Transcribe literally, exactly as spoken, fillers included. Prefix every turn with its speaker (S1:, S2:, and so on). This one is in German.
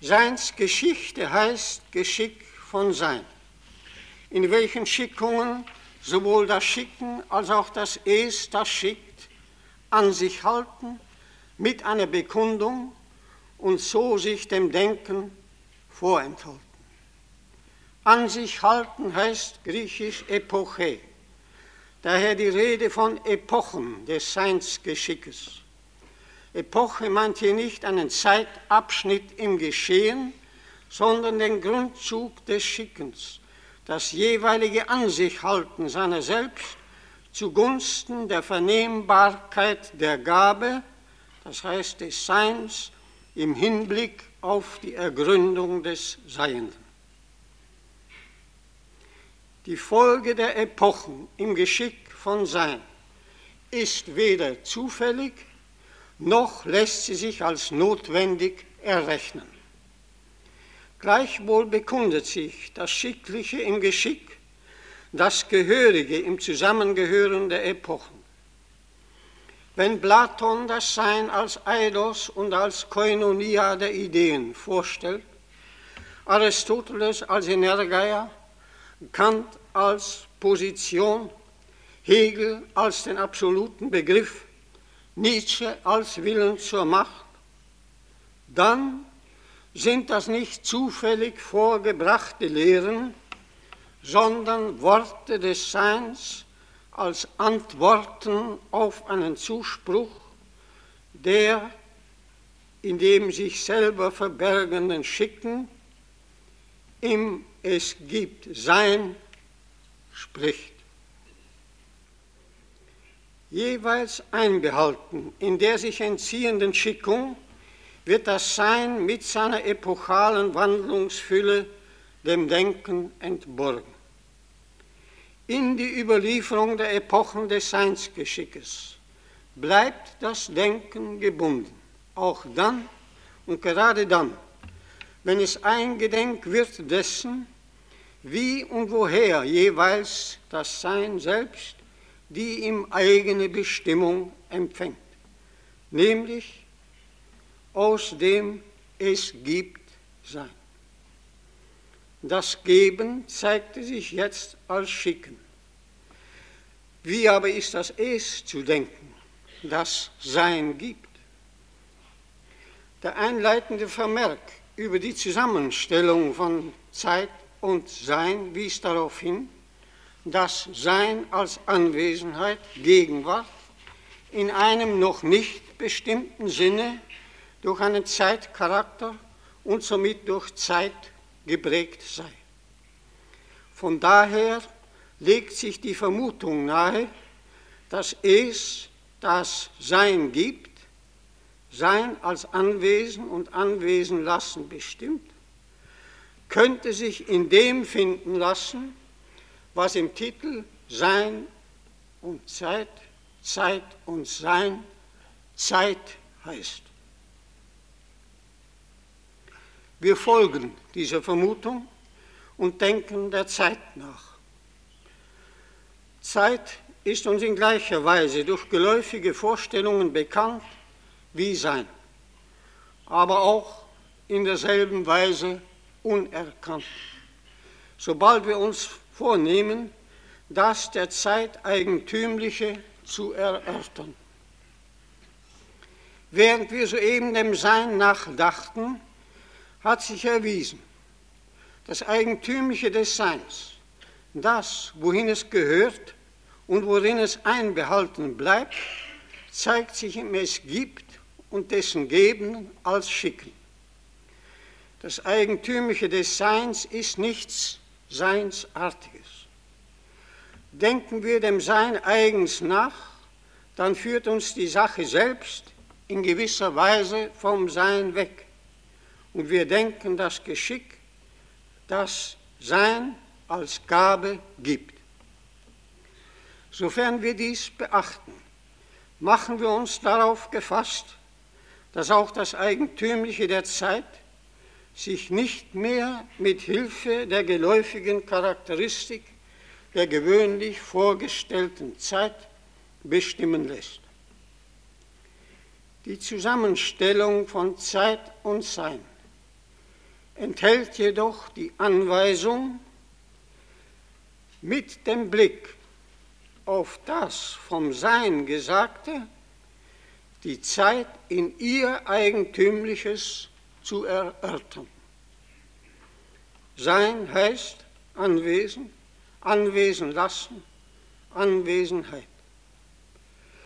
S1: Seinsgeschichte heißt Geschick von Sein, in welchen Schickungen sowohl das Schicken als auch das Es, das schickt, an sich halten mit einer Bekundung und so sich dem Denken vorenthalten. An sich halten heißt griechisch Epoche, daher die Rede von Epochen des Seinsgeschickes. Epoche meint hier nicht einen Zeitabschnitt im Geschehen, sondern den Grundzug des Schickens, das jeweilige An sich halten seiner selbst zugunsten der Vernehmbarkeit der Gabe, das heißt des Seins, im Hinblick auf die Ergründung des Seienden. Die Folge der Epochen im Geschick von Sein ist weder zufällig, noch lässt sie sich als notwendig errechnen. Gleichwohl bekundet sich das Schickliche im Geschick, das Gehörige im Zusammengehören der Epochen. Wenn Platon das Sein als Eidos und als Koinonia der Ideen vorstellt, Aristoteles als Energeia, Kant als Position, Hegel als den absoluten Begriff, Nietzsche als Willen zur Macht, dann sind das nicht zufällig vorgebrachte Lehren, sondern Worte des Seins als Antworten auf einen Zuspruch, der in dem sich selber verbergenden Schicken im Es gibt Sein spricht. Jeweils einbehalten in der sich entziehenden Schickung wird das Sein mit seiner epochalen Wandlungsfülle dem Denken entborgen. In die Überlieferung der Epochen des Seinsgeschickes bleibt das Denken gebunden, auch dann und gerade dann, wenn es eingedenk wird dessen, wie und woher jeweils das Sein selbst die ihm eigene Bestimmung empfängt, nämlich aus dem Es gibt Sein. Das Geben zeigte sich jetzt als Schicken. Wie aber ist das Es zu denken, das Sein gibt? Der einleitende Vermerk über die Zusammenstellung von Zeit und Sein wies darauf hin, dass Sein als Anwesenheit, Gegenwart, in einem noch nicht bestimmten Sinne durch einen Zeitcharakter und somit durch Zeit geprägt sei. Von daher legt sich die Vermutung nahe, dass es das Sein gibt, Sein als Anwesen und Anwesenlassen bestimmt, könnte sich in dem finden lassen, was im Titel Sein und Zeit, Zeit und Sein, Zeit heißt. Wir folgen dieser Vermutung und denken der Zeit nach. Zeit ist uns in gleicher Weise durch geläufige Vorstellungen bekannt wie Sein, aber auch in derselben Weise unerkannt. Sobald wir uns vornehmen, das der Zeit Eigentümliche zu erörtern. Während wir soeben dem Sein nachdachten, hat sich erwiesen, das Eigentümliche des Seins, das, wohin es gehört und worin es einbehalten bleibt, zeigt sich im Es gibt und dessen Geben als Schicken. Das Eigentümliche des Seins ist nichts Seinsartiges. Denken wir dem Sein eigens nach, dann führt uns die Sache selbst in gewisser Weise vom Sein weg. Und wir denken das Geschick, das Sein als Gabe gibt. Sofern wir dies beachten, machen wir uns darauf gefasst, dass auch das Eigentümliche der Zeit sich nicht mehr mit Hilfe der geläufigen Charakteristik der gewöhnlich vorgestellten Zeit bestimmen lässt. Die Zusammenstellung von Zeit und Sein enthält jedoch die Anweisung, mit dem Blick auf das vom Sein Gesagte die Zeit in ihr Eigentümliches zu erörtern. Sein heißt anwesen, anwesen lassen, Anwesenheit.